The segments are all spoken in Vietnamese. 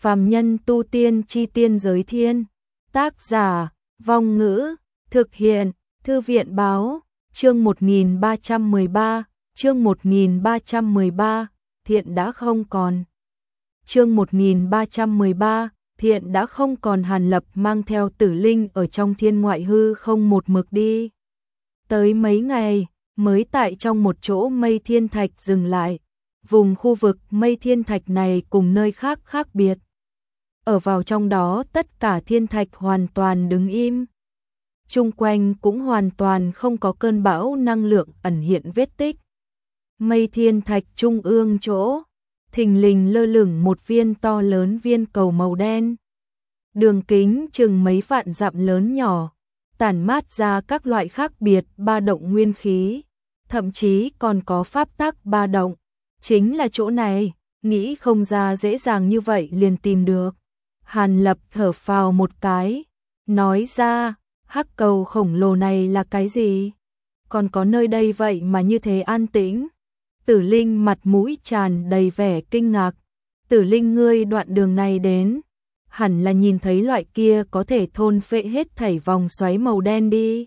Phàm nhân tu tiên chi tiên giới thiên. Tác giả, Vong Ngữ, thực hiện, Thư viện báo, chương 1313, chương 1313, thiện đã không còn. Chương 1313, thiện đã không còn. Hàn Lập mang theo Tử Linh ở trong thiên ngoại hư không một mực đi. Tới mấy ngày, mới tại trong một chỗ mây thiên thạch dừng lại. Vùng khu vực mây thiên thạch này cùng nơi khác khác biệt. Ở vào trong đó tất cả thiên thạch hoàn toàn đứng im. Chung quanh cũng hoàn toàn không có cơn bão năng lượng ẩn hiện vết tích. Mây thiên thạch trung ương chỗ, thình lình lơ lửng một viên to lớn viên cầu màu đen. Đường kính chừng mấy vạn dặm lớn nhỏ, tản mát ra các loại khác biệt ba động nguyên khí, thậm chí còn có pháp tắc ba động. Chính là chỗ này, nghĩ không ra dễ dàng như vậy liền tìm được. Hàn Lập thở phào một cái, nói ra, hắc cầu khổng lồ này là cái gì? Còn có nơi đây vậy mà như thế an tĩnh. Tử Linh mặt mũi tràn đầy vẻ kinh ngạc. Tử Linh, ngươi đoạn đường này đến, hẳn là nhìn thấy loại kia có thể thôn phệ hết thảy vòng xoáy màu đen đi.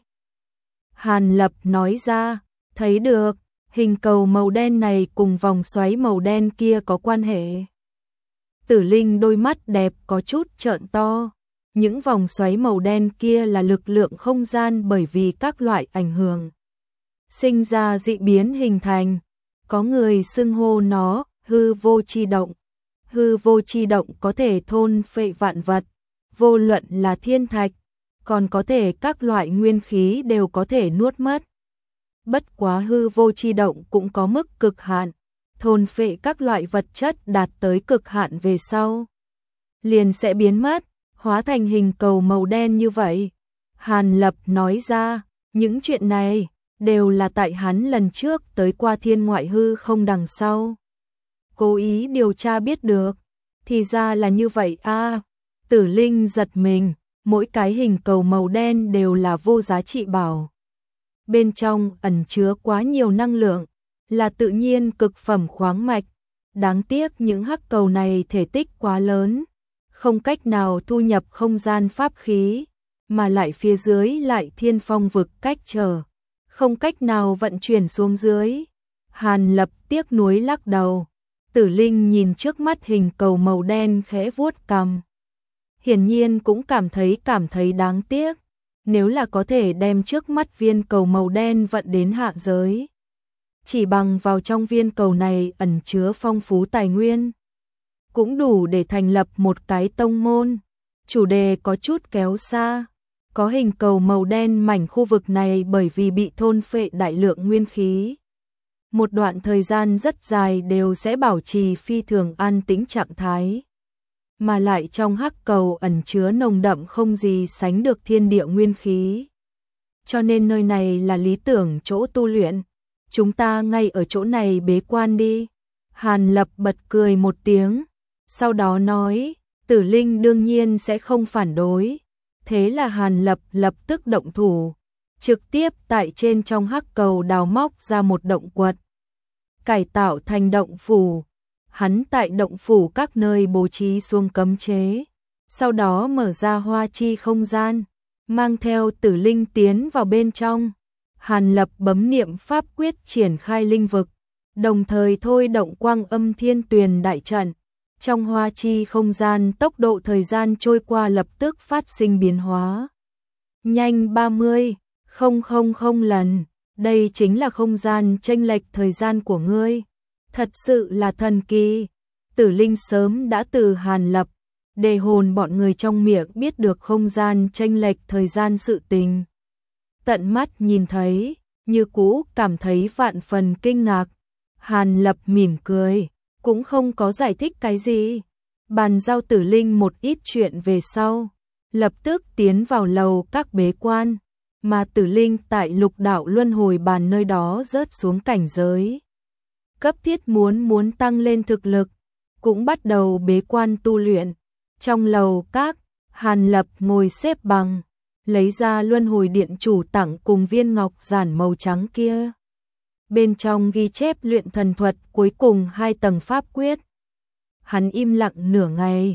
Hàn Lập nói ra, thấy được, hình cầu màu đen này cùng vòng xoáy màu đen kia có quan hệ. Tử Linh đôi mắt đẹp có chút trợn to. Những vòng xoáy màu đen kia là lực lượng không gian bởi vì các loại ảnh hưởng sinh ra dị biến hình thành. Có người xưng hô nó hư vô chi động. Hư vô chi động có thể thôn phệ vạn vật, vô luận là thiên thạch, còn có thể các loại nguyên khí đều có thể nuốt mất. Bất quá hư vô chi động cũng có mức cực hạn, thôn phệ các loại vật chất đạt tới cực hạn về sau liền sẽ biến mất, hóa thành hình cầu màu đen như vậy. Hàn Lập nói ra, những chuyện này đều là tại hắn lần trước tới qua thiên ngoại hư không đằng sau cố ý điều tra biết được. Thì ra là như vậy a. Tử Linh giật mình, mỗi cái hình cầu màu đen đều là vô giá trị bảo. Bên trong ẩn chứa quá nhiều năng lượng, là tự nhiên cực phẩm khoáng mạch. Đáng tiếc những hắc cầu này thể tích quá lớn, không cách nào thu nhập không gian pháp khí, mà lại phía dưới lại thiên phong vực cách trở, không cách nào vận chuyển xuống dưới. Hàn Lập tiếc nuối lắc đầu. Tử Linh nhìn trước mắt hình cầu màu đen khẽ vuốt cằm. Hiển nhiên cũng cảm thấy đáng tiếc. Nếu là có thể đem trước mắt viên cầu màu đen vận đến hạ giới, chỉ bằng vào trong viên cầu này ẩn chứa phong phú tài nguyên, cũng đủ để thành lập một cái tông môn. Chủ đề có chút kéo xa. Có hình cầu màu đen mảnh khu vực này bởi vì bị thôn phệ đại lượng nguyên khí, một đoạn thời gian rất dài đều sẽ bảo trì phi thường an tĩnh trạng thái. Mà lại trong hắc cầu ẩn chứa nồng đậm không gì sánh được thiên địa nguyên khí. Cho nên nơi này là lý tưởng chỗ tu luyện. Chúng ta ngay ở chỗ này bế quan đi. Hàn Lập bật cười một tiếng, sau đó nói, Tử Linh đương nhiên sẽ không phản đối. Thế là Hàn Lập lập tức động thủ, trực tiếp tại trên trong hắc cầu đào móc ra một động quật, cải tạo thành động phủ. Hắn tại động phủ các nơi bố trí xuống cấm chế, sau đó mở ra hoa chi không gian, mang theo Tử Linh tiến vào bên trong. Hàn Lập bấm niệm pháp quyết triển khai linh vực, đồng thời thôi động quang âm thiên tuyền đại trận. Trong hoa chi không gian tốc độ thời gian trôi qua lập tức phát sinh biến hóa. Nhanh 30,000 lần, đây chính là không gian chênh lệch thời gian của ngươi. Thật sự là thần kỳ. Tử Linh sớm đã từ Hàn Lập, đề hồn bọn người trong miệng biết được không gian chênh lệch thời gian sự tình. Tận mắt nhìn thấy, như cũ cảm thấy vạn phần kinh ngạc. Hàn Lập mỉm cười, cũng không có giải thích cái gì. Bàn giao Tử Linh một ít chuyện về sau, lập tức tiến vào lầu các bế quan, mà Tử Linh tại Lục Đạo Luân Hồi Bàn nơi đó rớt xuống cảnh giới. Cấp thiết muốn tăng lên thực lực, cũng bắt đầu bế quan tu luyện. Trong lầu các, Hàn Lập ngồi xếp bằng, lấy ra Luân Hồi Điện chủ tặng cùng viên ngọc giản màu trắng kia. Bên trong ghi chép luyện thần thuật cuối cùng 2 tầng pháp quyết. Hắn im lặng nửa ngày,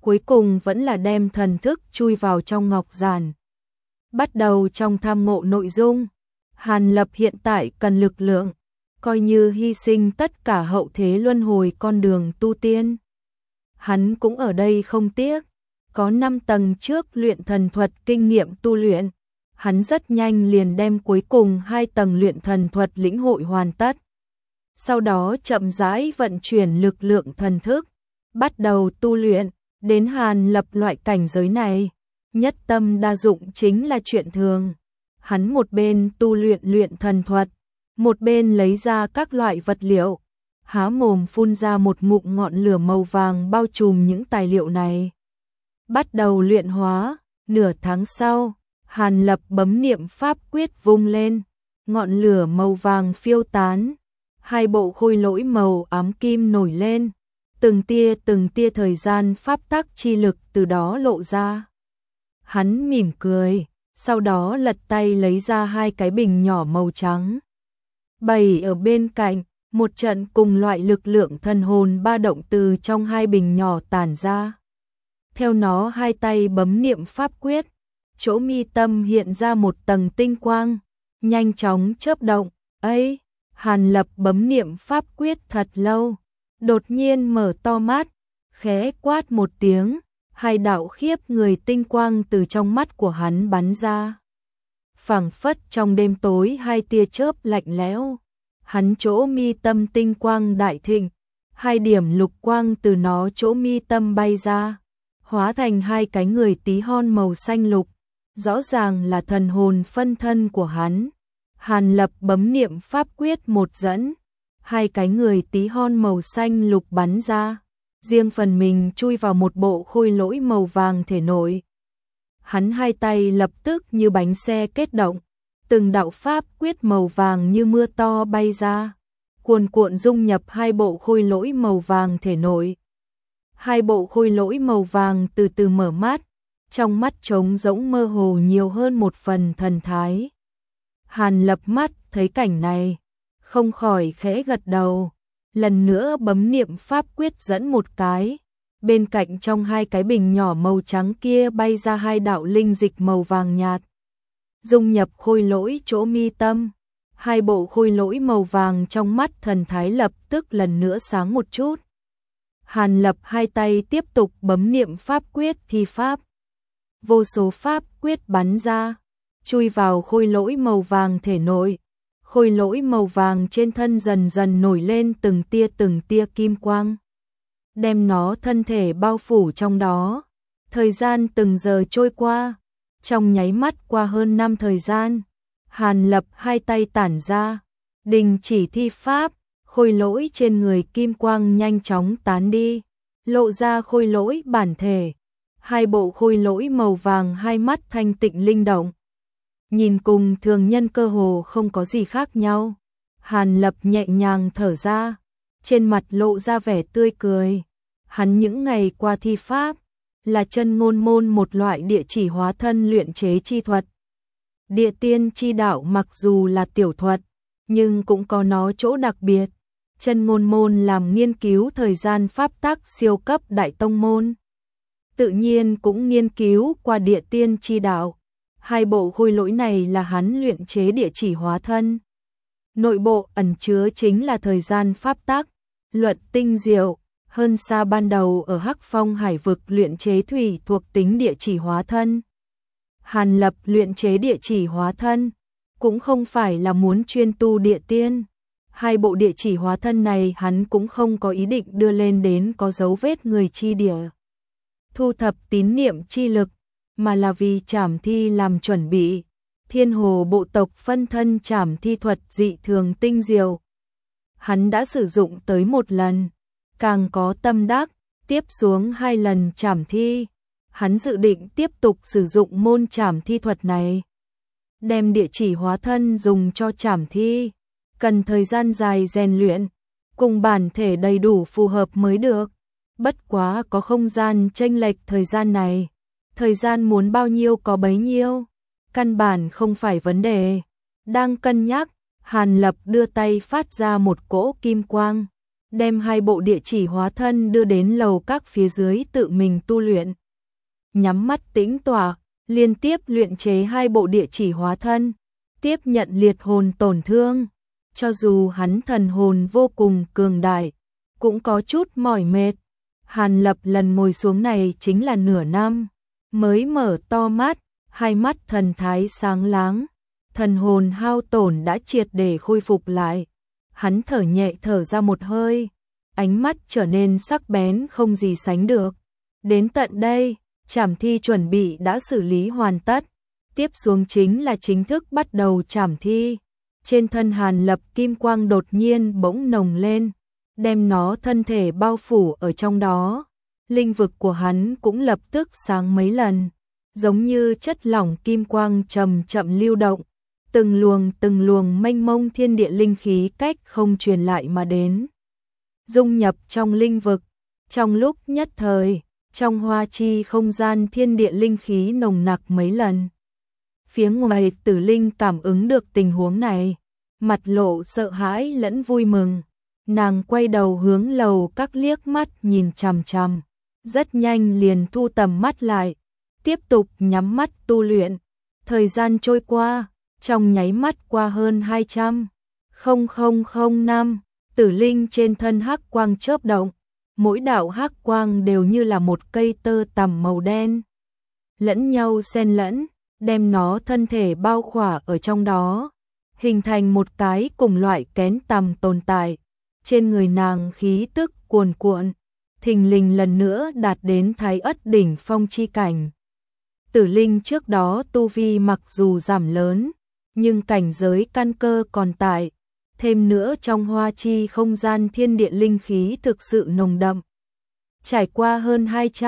cuối cùng vẫn là đem thần thức chui vào trong ngọc giản. Bắt đầu trong tham ngộ nội dung, Hàn Lập hiện tại cần lực lượng, coi như hy sinh tất cả hậu thế luân hồi con đường tu tiên. Hắn cũng ở đây không tiếc, có 5 tầng trước luyện thần thuật kinh nghiệm tu luyện, hắn rất nhanh liền đem cuối cùng 2 tầng luyện thần thuật lĩnh hội hoàn tất. Sau đó chậm rãi vận chuyển lực lượng thần thức, bắt đầu tu luyện, đến Hàn Lập loại cảnh giới này, nhất tâm đa dụng chính là chuyện thường. Hắn một bên tu luyện thần thuật, một bên lấy ra các loại vật liệu, há mồm phun ra một ngụm ngọn lửa màu vàng bao trùm những tài liệu này. Bắt đầu luyện hóa, nửa tháng sau, Hàn Lập bấm niệm pháp quyết vung lên, ngọn lửa màu vàng phiêu tán, 2 bộ khôi lỗi màu ám kim nổi lên, từng tia thời gian pháp tắc chi lực từ đó lộ ra. Hắn mỉm cười, sau đó lật tay lấy ra 2 cái bình nhỏ màu trắng. Bày ở bên cạnh, một trận cùng loại lực lượng thần hồn ba động từ trong 2 bình nhỏ tản ra. Theo nó 2 tay bấm niệm pháp quyết, chỗ mi tâm hiện ra một tầng tinh quang, nhanh chóng chớp động. Ấy, Hàn Lập bấm niệm pháp quyết thật lâu, đột nhiên mở to mắt, khẽ quát một tiếng, 2 đạo khiếp người tinh quang từ trong mắt của hắn bắn ra. Phảng phất trong đêm tối 2 tia chớp lạnh lẽo, hắn chỗ mi tâm tinh quang đại thịnh, 2 điểm lục quang từ nó chỗ mi tâm bay ra, hóa thành 2 cái người tí hon màu xanh lục, rõ ràng là thần hồn phân thân của hắn. Hàn Lập bấm niệm pháp quyết một dẫn, 2 cái người tí hon màu xanh lục bắn ra, riêng phần mình chui vào một bộ khôi lỗi màu vàng thể nội. Hắn 2 tay lập tức như bánh xe kết động, từng đạo pháp quyết màu vàng như mưa to bay ra, cuồn cuộn dung nhập 2 bộ khôi lỗi màu vàng thể nội. 2 bộ khôi lỗi màu vàng từ từ mở mắt, trong mắt trống rỗng mơ hồ nhiều hơn một phần thần thái. Hàn Lập mắt thấy cảnh này, không khỏi khẽ gật đầu, lần nữa bấm niệm pháp quyết dẫn một cái, bên cạnh trong 2 cái bình nhỏ màu trắng kia bay ra 2 đạo linh dịch màu vàng nhạt, dung nhập khôi lỗi chỗ mi tâm. 2 bộ khôi lỗi màu vàng trong mắt thần thái lập tức lần nữa sáng một chút. Hàn Lập 2 tay tiếp tục bấm niệm pháp quyết thi pháp, vô số pháp quyết bắn ra, chui vào khôi lỗi màu vàng thể nội. Khôi lỗi màu vàng trên thân dần dần nổi lên từng tia kim quang, đem nó thân thể bao phủ trong đó. Thời gian từng giờ trôi qua, trong nháy mắt qua hơn 5 thời gian, Hàn Lập 2 tay tản ra, đình chỉ thi pháp, khôi lỗi trên người kim quang nhanh chóng tán đi, lộ ra khôi lỗi bản thể. 2 bộ khôi lỗi màu vàng 2 mắt thanh tịnh linh động, nhìn cùng thường nhân cơ hồ không có gì khác nhau. Hàn Lập nhẹ nhàng thở ra, trên mặt lộ ra vẻ tươi cười. Hắn những ngày qua thi pháp, là chân ngôn môn một loại địa chỉ hóa thân luyện chế chi thuật. Địa tiên chi đạo mặc dù là tiểu thuật, nhưng cũng có nó chỗ đặc biệt. Chân ngôn môn làm nghiên cứu thời gian pháp tắc siêu cấp đại tông môn, tự nhiên cũng nghiên cứu qua địa tiên chi đạo. 2 bộ khôi lỗi này là hắn luyện chế địa chỉ hóa thân. Nội bộ ẩn chứa chính là thời gian pháp tắc, luận tinh diệu, hơn xa ban đầu ở Hắc Phong Hải vực luyện chế thủy thuộc tính địa chỉ hóa thân. Hàn Lập luyện chế địa chỉ hóa thân, cũng không phải là muốn chuyên tu địa tiên. 2 bộ địa chỉ hóa thân này hắn cũng không có ý định đưa lên đến có dấu vết người chi địa, thu thập tín niệm chi lực, mà là vì trảm thi làm chuẩn bị. Thiên Hồ bộ tộc phân thân trảm thi thuật dị thường tinh diệu, hắn đã sử dụng tới 1 lần, càng có tâm đắc, tiếp xuống 2 lần trảm thi. Hắn dự định tiếp tục sử dụng môn trảm thi thuật này. Đem địa chỉ hóa thân dùng cho trảm thi, cần thời gian dài rèn luyện, cùng bản thể đầy đủ phù hợp mới được. Bất quá có không gian chênh lệch thời gian này, thời gian muốn bao nhiêu có bấy nhiêu, căn bản không phải vấn đề. Đang cân nhắc, Hàn Lập đưa tay phát ra một cỗ kim quang, đem 2 bộ địa chỉ hóa thân đưa đến lầu các phía dưới tự mình tu luyện. Nhắm mắt tĩnh tọa, liên tiếp luyện chế 2 bộ địa chỉ hóa thân, tiếp nhận liệt hồn tổn thương. Cho dù hắn thần hồn vô cùng cường đại, cũng có chút mỏi mệt. Hàn Lập lần ngồi xuống này chính là nửa năm, mới mở to mắt, hai mắt thần thái sáng láng, thần hồn hao tổn đã triệt để khôi phục lại. Hắn thở nhẹ thở ra một hơi, ánh mắt trở nên sắc bén không gì sánh được. Đến tận đây, trảm thi chuẩn bị đã xử lý hoàn tất, tiếp xuống chính là chính thức bắt đầu trảm thi. Trên thân Hàn Lập kim quang đột nhiên bỗng nồng lên, đem nó thân thể bao phủ ở trong đó. Linh vực của hắn cũng lập tức sáng mấy lần, giống như chất lỏng kim quang chậm chậm lưu động, từng luồng mênh mông thiên địa linh khí cách không truyền lại mà đến, dung nhập trong linh vực. Trong lúc nhất thời, trong hoa chi không gian thiên địa linh khí nồng nặc mấy lần. Phía ngoài Tử Linh cảm ứng được tình huống này, mặt lộ sợ hãi lẫn vui mừng. Nàng quay đầu hướng lầu các liếc mắt nhìn chằm chằm, rất nhanh liền thu tầm mắt lại, tiếp tục nhắm mắt tu luyện. Thời gian trôi qua, trong nháy mắt qua hơn 200,000 năm, Tử Linh trên thân hắc quang chớp động, mỗi đạo hắc quang đều như là một cây tơ tằm màu đen, lẫn nhau xen lẫn, đem nó thân thể bao khỏa ở trong đó, hình thành một cái cùng loại kén tằm tồn tại. Trên người nàng khí tức cuồn cuộn, thình lình lần nữa đạt đến Thái Ất đỉnh phong chi cảnh. Tử Linh trước đó tu vi mặc dù giảm lớn, nhưng cảnh giới căn cơ còn tại, thêm nữa trong hoa chi không gian thiên địa linh khí thực sự nồng đậm. Trải qua hơn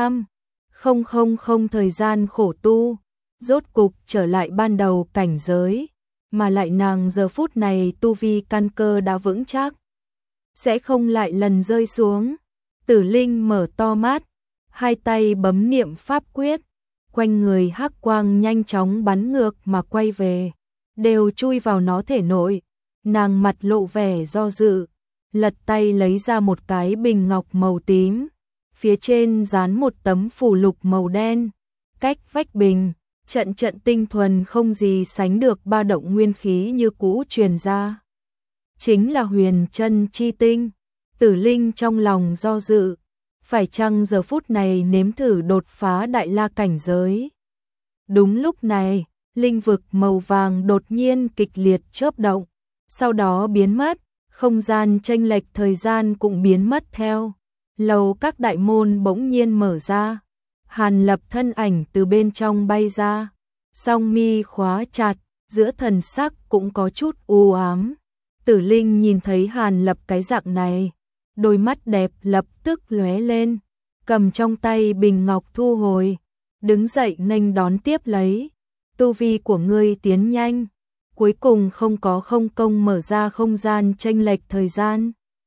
200,000 thời gian khổ tu, rốt cục trở lại ban đầu cảnh giới, mà lại nàng giờ phút này tu vi căn cơ đã vững chắc, sẽ không lại lần rơi xuống. Tử Linh mở to mắt, hai tay bấm niệm pháp quyết, quanh người hắc quang nhanh chóng bắn ngược mà quay về, đều chui vào nó thể nội. Nàng mặt lộ vẻ do dự, lật tay lấy ra một cái bình ngọc màu tím, phía trên dán một tấm phù lục màu đen, cách vách bình, trận trận tinh thuần không gì sánh được ba động nguyên khí như cũ truyền ra. Chính là huyền chân chi tinh. Tử Linh trong lòng do dự, phải chăng giờ phút này nếm thử đột phá đại la cảnh giới. Đúng lúc này, linh vực màu vàng đột nhiên kịch liệt chớp động, sau đó biến mất, không gian chênh lệch thời gian cũng biến mất theo. Lầu các đại môn bỗng nhiên mở ra, Hàn Lập thân ảnh từ bên trong bay ra, song mi khóa chặt, giữa thần sắc cũng có chút u ám. Tử Linh nhìn thấy Hàn Lập cái dạng này, đôi mắt đẹp lập tức lóe lên, cầm trong tay bình ngọc thu hồi, đứng dậy nghênh đón tiếp lấy. Tu vi của ngươi tiến nhanh, cuối cùng không có không công mở ra không gian chênh lệch thời gian.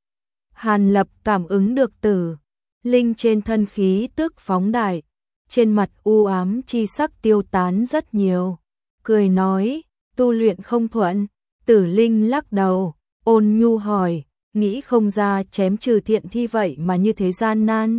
Hàn Lập cảm ứng được Tử Linh trên thân khí tức phóng đại, trên mặt u ám chi sắc tiêu tán rất nhiều, cười nói, tu luyện không thuận. Tử Linh lắc đầu, ôn nhu hỏi, nghĩ không ra chém trừ thiện thi vậy mà như thế gian nan.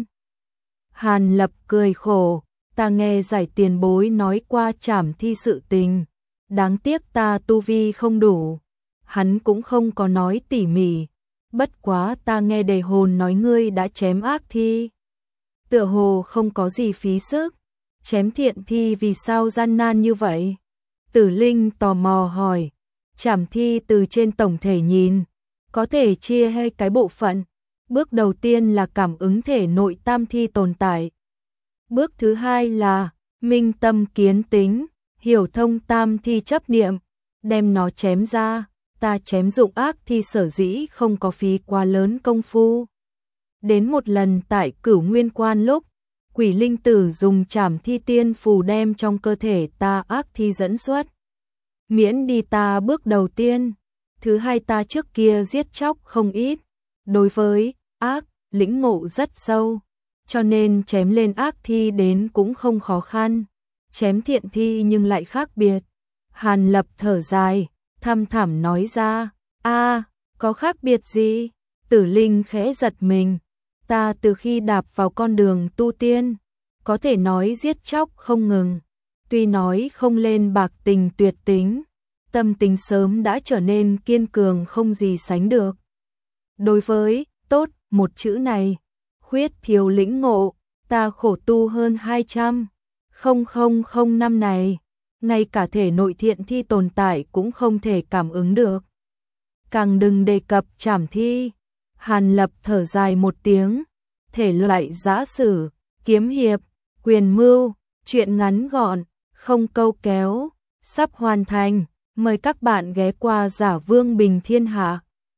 Hàn Lập cười khổ, ta nghe giải tiền bối nói qua trảm thi sự tình, đáng tiếc ta tu vi không đủ. Hắn cũng không có nói tỉ mỉ, bất quá ta nghe đề hồn nói ngươi đã chém ác thi, tựa hồ không có gì phí sức. Chém thiện thi vì sao gian nan như vậy? Tử Linh tò mò hỏi. Trảm thi từ trên tổng thể nhìn, có thể chia hai cái bộ phận. Bước đầu tiên là cảm ứng thể nội tam thi tồn tại. Bước thứ hai là minh tâm kiến tính, hiểu thông tam thi chấp niệm, đem nó chém ra. Ta chém dụng ác thi sở dĩ không có phí quá lớn công phu. Đến một lần tại Cửu Nguyên Quan lúc, Quỷ Linh Tử dùng trảm thi tiên phù đem trong cơ thể ta ác thi dẫn xuất. Miễn đi ta bước đầu tiên, thứ hai ta trước kia giết chóc không ít, đối với ác lĩnh ngộ rất sâu, cho nên chém lên ác thi đến cũng không khó khăn, chém thiện thi nhưng lại khác biệt. Hàn Lập thở dài, thăm thẳm nói ra, có khác biệt gì? Tử Linh khẽ giật mình, ta từ khi đạp vào con đường tu tiên, có thể nói giết chóc không ngừng, tuy nói không lên bạc tình tuyệt tính, tâm tình sớm đã trở nên kiên cường không gì sánh được. Đối với tốt một chữ này, khuyết thiếu lĩnh ngộ, ta khổ tu hơn 200 năm này, ngay cả thể nội thiện thi tồn tại cũng không thể cảm ứng được. Càng đừng đề cập trảm thi. Hàn Lập thở dài một tiếng, thể loại giã sử, kiếm hiệp, quyền mưu, truyện ngắn gọn, không câu kéo, sắp hoàn thành, mời các bạn ghé qua Giả Vương Bình Thiên Hạ.